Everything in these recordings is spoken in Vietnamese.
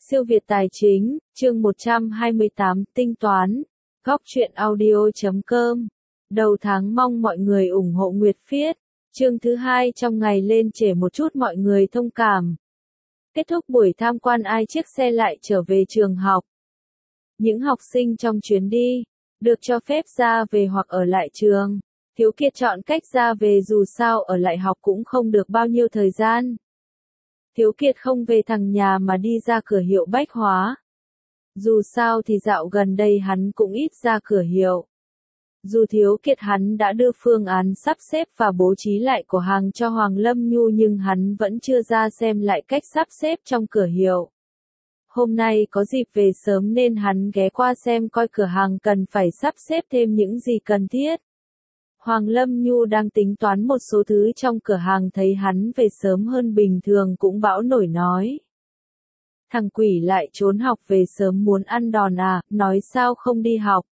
Siêu Việt Tài Chính, chương 128, Tinh toán. Góc truyện audio.com. Đầu tháng mong mọi người ủng hộ Nguyệt Phiết. Chương thứ 2 trong ngày lên trễ một chút mọi người thông cảm. Kết thúc buổi tham quan ai chiếc xe lại trở về trường học. Những học sinh trong chuyến đi, được cho phép ra về hoặc ở lại trường. Thiếu Kiệt chọn cách ra về dù sao ở lại học cũng không được bao nhiêu thời gian. Thiếu Kiệt không về thẳng nhà mà đi ra cửa hiệu bách hóa. Dù sao thì dạo gần đây hắn cũng ít ra cửa hiệu. Dù Thiếu Kiệt hắn đã đưa phương án sắp xếp và bố trí lại của hàng cho Hoàng Lâm Nhu nhưng hắn vẫn chưa ra xem lại cách sắp xếp trong cửa hiệu. Hôm nay có dịp về sớm nên hắn ghé qua xem coi cửa hàng cần phải sắp xếp thêm những gì cần thiết. Hoàng Lâm Nhu đang tính toán một số thứ trong cửa hàng thấy hắn về sớm hơn bình thường cũng bão nổi nói. Thằng quỷ lại trốn học về sớm muốn ăn đòn à, nói sao không đi học.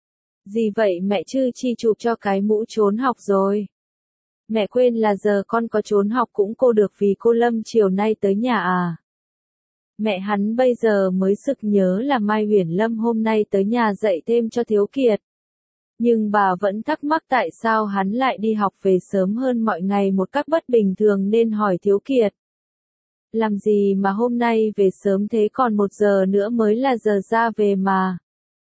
Gì vậy mẹ chứ chi chụp cho cái mũ trốn học rồi. Mẹ quên là giờ con có trốn học cũng cô được vì cô Lâm chiều nay tới nhà à. Mẹ hắn bây giờ mới sực nhớ là Mai Huyền Lâm hôm nay tới nhà dạy thêm cho Thiếu Kiệt. Nhưng bà vẫn thắc mắc tại sao hắn lại đi học về sớm hơn mọi ngày một cách bất bình thường nên hỏi Thiếu Kiệt. Làm gì mà hôm nay về sớm thế còn 1 giờ nữa mới là giờ ra về mà.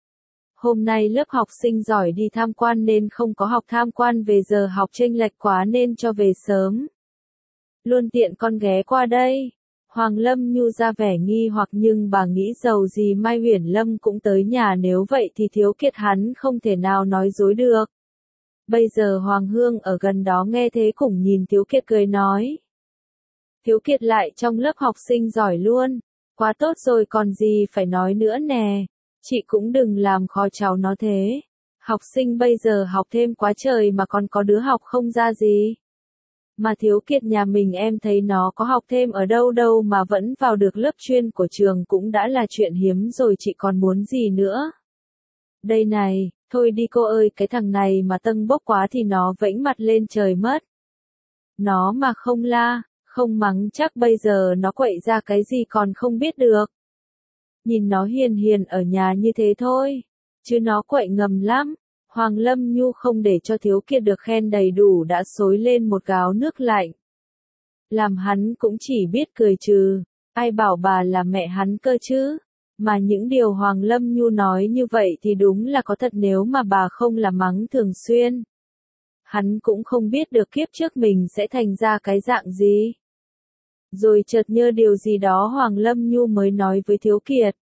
Hôm nay lớp học sinh giỏi đi tham quan nên không có học tham quan về giờ học chênh lệch quá nên cho về sớm. Luôn tiện con ghé qua đây. Hoàng Lâm Nhu ra vẻ nghi hoặc nhưng bà nghĩ dầu gì Mai Huyền Lâm cũng tới nhà nếu vậy thì Thiếu Kiệt hắn không thể nào nói dối được. Bây giờ Hoàng Hương ở gần đó nghe thế cũng nhìn Thiếu Kiệt cười nói. Thiếu Kiệt lại trong lớp học sinh giỏi luôn, quá tốt rồi còn gì phải nói nữa nè, chị cũng đừng làm khó cháu nó thế. Học sinh bây giờ học thêm quá trời mà còn có đứa học không ra gì. Mà Thiếu Kiệt nhà mình em thấy nó có học thêm ở đâu đâu mà vẫn vào được lớp chuyên của trường cũng đã là chuyện hiếm rồi chị còn muốn gì nữa. Đây này, thôi đi cô ơi cái thằng này mà tâng bốc quá thì nó vẫy mặt lên trời mất. Nó mà không la, không mắng chắc bây giờ nó quậy ra cái gì còn không biết được. Nhìn nó hiền hiền ở nhà như thế thôi, chứ nó quậy ngầm lắm. Hoàng Lâm Nhu không để cho Thiếu Kiệt được khen đầy đủ đã xối lên một gáo nước lạnh. Làm hắn cũng chỉ biết cười trừ, ai bảo bà là mẹ hắn cơ chứ. Mà những điều Hoàng Lâm Nhu nói như vậy thì đúng là có thật nếu mà bà không là mắng thường xuyên. Hắn cũng không biết được kiếp trước mình sẽ thành ra cái dạng gì. Rồi chợt nhớ điều gì đó Hoàng Lâm Nhu mới nói với Thiếu Kiệt.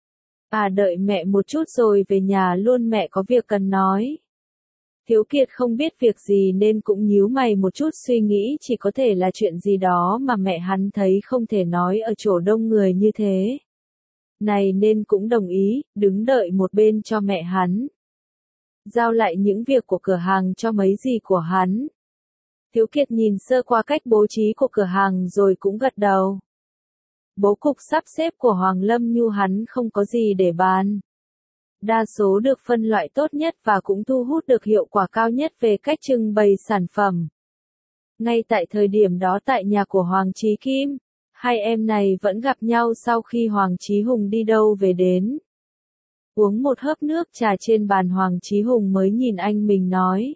À đợi mẹ một chút rồi về nhà luôn mẹ có việc cần nói. Thiếu Kiệt không biết việc gì nên cũng nhíu mày một chút suy nghĩ chỉ có thể là chuyện gì đó mà mẹ hắn thấy không thể nói ở chỗ đông người như thế. Này nên cũng đồng ý, đứng đợi một bên cho mẹ hắn. Giao lại những việc của cửa hàng cho mấy dì của hắn. Thiếu Kiệt nhìn sơ qua cách bố trí của cửa hàng rồi cũng gật đầu. Bố cục sắp xếp của Hoàng Lâm Nhu hắn không có gì để bàn. Đa số được phân loại tốt nhất và cũng thu hút được hiệu quả cao nhất về cách trưng bày sản phẩm. Ngay tại thời điểm đó tại nhà của Hoàng Chí Kim, hai em này vẫn gặp nhau sau khi Hoàng Chí Hùng đi đâu về đến. Uống một hớp nước trà trên bàn Hoàng Chí Hùng mới nhìn anh mình nói.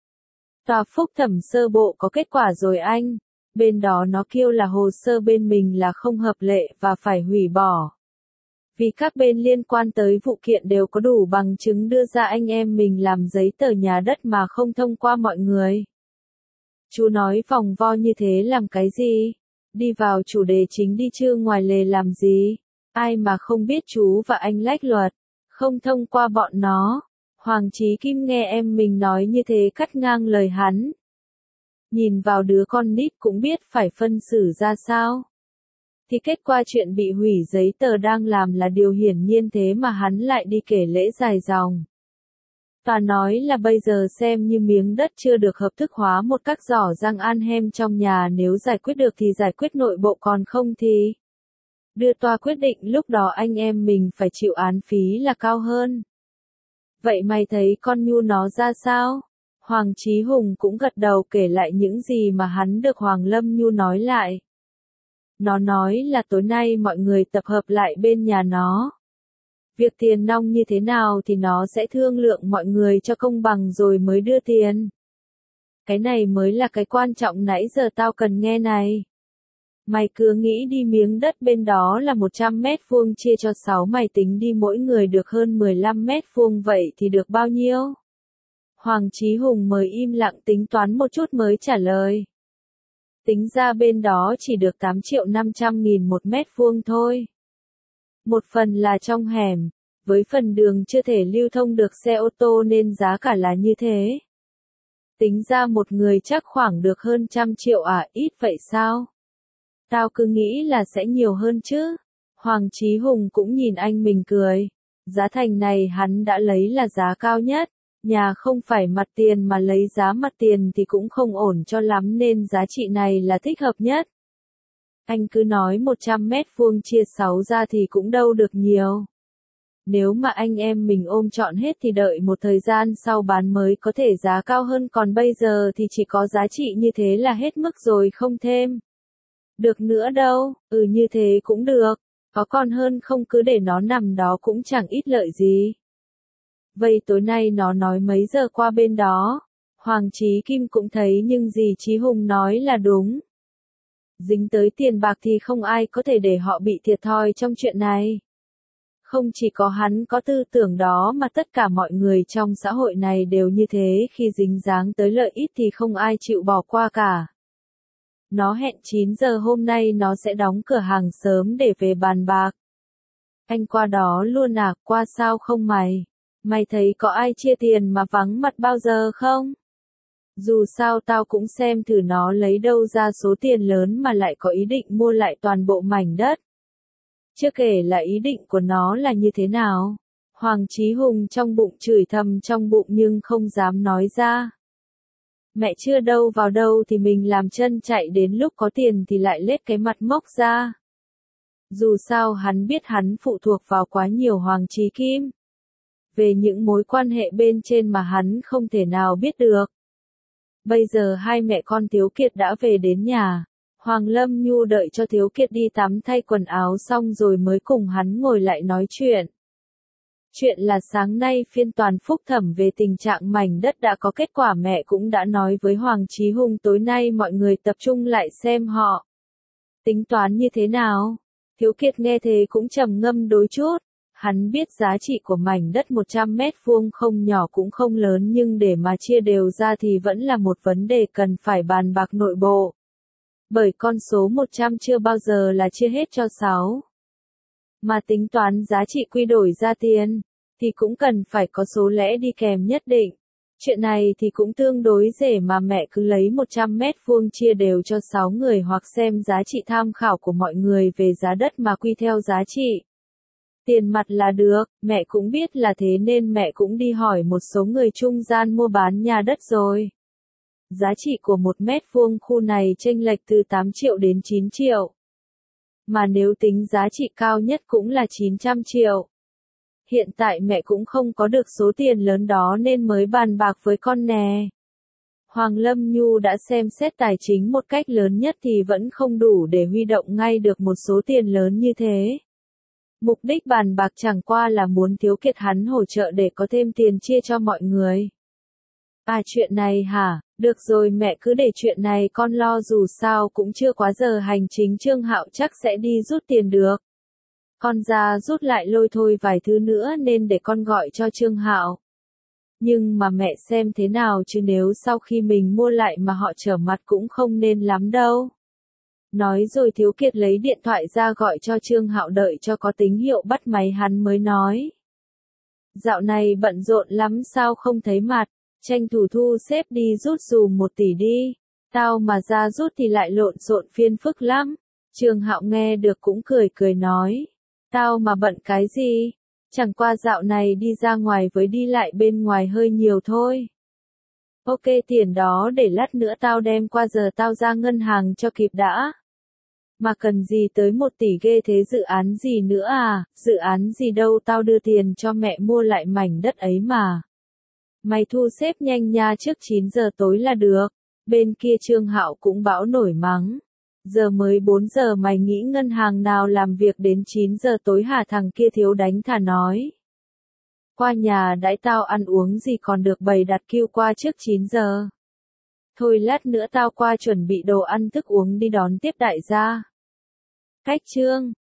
Tòa phúc thẩm sơ bộ có kết quả rồi anh. Bên đó nó kêu là hồ sơ bên mình là không hợp lệ và phải hủy bỏ. Vì các bên liên quan tới vụ kiện đều có đủ bằng chứng đưa ra anh em mình làm giấy tờ nhà đất mà không thông qua mọi người. Chú nói vòng vo như thế làm cái gì? Đi vào chủ đề chính đi chứ ngoài lề làm gì? Ai mà không biết chú và anh lách luật, không thông qua bọn nó. Hoàng Chí Kim nghe em mình nói như thế cắt ngang lời hắn. Nhìn vào đứa con nít cũng biết phải phân xử ra sao. Thì kết quả chuyện bị hủy giấy tờ đang làm là điều hiển nhiên thế mà hắn lại đi kể lễ dài dòng. Tòa nói là bây giờ xem như miếng đất chưa được hợp thức hóa một cách rõ ràng an hem trong nhà nếu giải quyết được thì giải quyết nội bộ còn không thì. Đưa tòa quyết định lúc đó anh em mình phải chịu án phí là cao hơn. Vậy mày thấy con Nhu nó ra sao? Hoàng Chí Hùng cũng gật đầu kể lại những gì mà hắn được Hoàng Lâm Nhu nói lại. Nó nói là tối nay mọi người tập hợp lại bên nhà nó. Việc tiền nong như thế nào thì nó sẽ thương lượng mọi người cho công bằng rồi mới đưa tiền. Cái này mới là cái quan trọng nãy giờ tao cần nghe này. Mày cứ nghĩ đi miếng đất bên đó là 100 mét vuông chia cho 6 mày tính đi mỗi người được hơn 15 mét vuông vậy thì được bao nhiêu? Hoàng Chí Hùng mới im lặng tính toán một chút mới trả lời. Tính ra bên đó chỉ được 8.500.000 một mét vuông thôi. Một phần là trong hẻm, với phần đường chưa thể lưu thông được xe ô tô nên giá cả là như thế. Tính ra một người chắc khoảng được hơn 100 triệu à, ít vậy sao? Tao cứ nghĩ là sẽ nhiều hơn chứ. Hoàng Chí Hùng cũng nhìn anh mình cười. Giá thành này hắn đã lấy là giá cao nhất. Nhà không phải mặt tiền mà lấy giá mặt tiền thì cũng không ổn cho lắm nên giá trị này là thích hợp nhất. Anh cứ nói 100 mét vuông chia 6 ra thì cũng đâu được nhiều. Nếu mà anh em mình ôm trọn hết thì đợi một thời gian sau bán mới có thể giá cao hơn, còn bây giờ thì chỉ có giá trị như thế là hết mức rồi, không thêm được nữa đâu. Như thế cũng được, có còn hơn không, cứ để nó nằm đó cũng chẳng ít lợi gì. Vậy tối nay nó nói mấy giờ qua bên đó? Hoàng Chí Kim cũng thấy nhưng dì Chí Hùng nói là đúng. Dính tới tiền bạc thì không ai có thể để họ bị thiệt thòi trong chuyện này. Không chỉ có hắn có tư tưởng đó mà tất cả mọi người trong xã hội này đều như thế, khi dính dáng tới lợi ích thì không ai chịu bỏ qua cả. Nó hẹn 9 giờ hôm nay nó sẽ đóng cửa hàng sớm để về bàn bạc. Anh qua đó luôn à? Qua sao không mày? Mày thấy có ai chia tiền mà vắng mặt bao giờ không? Dù sao tao cũng xem thử nó lấy đâu ra số tiền lớn mà lại có ý định mua lại toàn bộ mảnh đất. Chưa kể là ý định của nó là như thế nào. Hoàng Chí Hùng trong bụng chửi thầm trong bụng nhưng không dám nói ra. Mẹ chưa đâu vào đâu thì mình làm chân chạy, đến lúc có tiền thì lại lết cái mặt mốc ra. Dù sao hắn biết hắn phụ thuộc vào quá nhiều Hoàng Chí Kim. Về những mối quan hệ bên trên mà hắn không thể nào biết được. Bây giờ hai mẹ con Thiếu Kiệt đã về đến nhà. Hoàng Lâm Nhu đợi cho Thiếu Kiệt đi tắm thay quần áo xong rồi mới cùng hắn ngồi lại nói chuyện. Chuyện là sáng nay phiên tòa phúc thẩm về tình trạng mảnh đất đã có kết quả, mẹ cũng đã nói với Hoàng Chí Hùng tối nay mọi người tập trung lại xem họ tính toán như thế nào. Thiếu Kiệt nghe thế cũng trầm ngâm đôi chút. Hắn biết giá trị của mảnh đất 100 mét vuông không nhỏ cũng không lớn, nhưng để mà chia đều ra thì vẫn là một vấn đề cần phải bàn bạc nội bộ. Bởi con số 100 chưa bao giờ là chia hết cho 6. Mà tính toán giá trị quy đổi ra tiền, thì cũng cần phải có số lẻ đi kèm nhất định. Chuyện này thì cũng tương đối dễ mà mẹ cứ lấy 100 mét vuông chia đều cho 6 người hoặc xem giá trị tham khảo của mọi người về giá đất mà quy theo giá trị tiền mặt là được. Mẹ cũng biết là thế nên mẹ cũng đi hỏi một số người trung gian mua bán nhà đất rồi. Giá trị của 1 mét vuông khu này chênh lệch từ 8 triệu đến 9 triệu. Mà nếu tính giá trị cao nhất cũng là 900 triệu. Hiện tại mẹ cũng không có được số tiền lớn đó nên mới bàn bạc với con nè. Hoàng Lâm Nhu đã xem xét tài chính một cách lớn nhất thì vẫn không đủ để huy động ngay được một số tiền lớn như thế. Mục đích bàn bạc chẳng qua là muốn Thiếu Kiệt hắn hỗ trợ để có thêm tiền chia cho mọi người. À, chuyện này hả? Được rồi, mẹ cứ để chuyện này con lo, dù sao cũng chưa quá giờ hành chính, Trương Hạo chắc sẽ đi rút tiền được. Con ra rút lại lôi thôi vài thứ nữa nên để con gọi cho Trương Hạo. Nhưng mà mẹ xem thế nào chứ nếu sau khi mình mua lại mà họ trở mặt cũng không nên lắm đâu. Nói rồi Thiếu Kiệt lấy điện thoại ra gọi cho Trương Hạo, đợi cho có tín hiệu bắt máy hắn mới nói. Dạo này bận rộn lắm sao không thấy mặt, tranh thủ thu xếp đi rút dùm 1 tỷ đi, tao mà ra rút thì lại lộn xộn phiền phức lắm. Trương Hạo nghe được cũng cười cười nói, tao mà bận cái gì, chẳng qua dạo này đi ra ngoài với đi lại bên ngoài hơi nhiều thôi. Ok, tiền đó để lát nữa tao đem qua, giờ tao ra ngân hàng cho kịp đã. Mà cần gì tới 1 tỷ ghê thế, dự án gì nữa à? Dự án gì đâu, tao đưa tiền cho mẹ mua lại mảnh đất ấy mà. Mày thu xếp nhanh nha, trước 9 giờ tối là được. Bên kia Trương Hạo cũng bão nổi mắng. Giờ mới 4 giờ mày nghĩ ngân hàng nào làm việc đến 9 giờ tối hả, thằng kia thiếu đánh thà nói. Qua nhà đãi tao ăn uống gì còn được bày đặt kêu qua trước 9 giờ. Thôi lát nữa tao qua chuẩn bị đồ ăn thức uống đi đón tiếp đại gia. Cách chương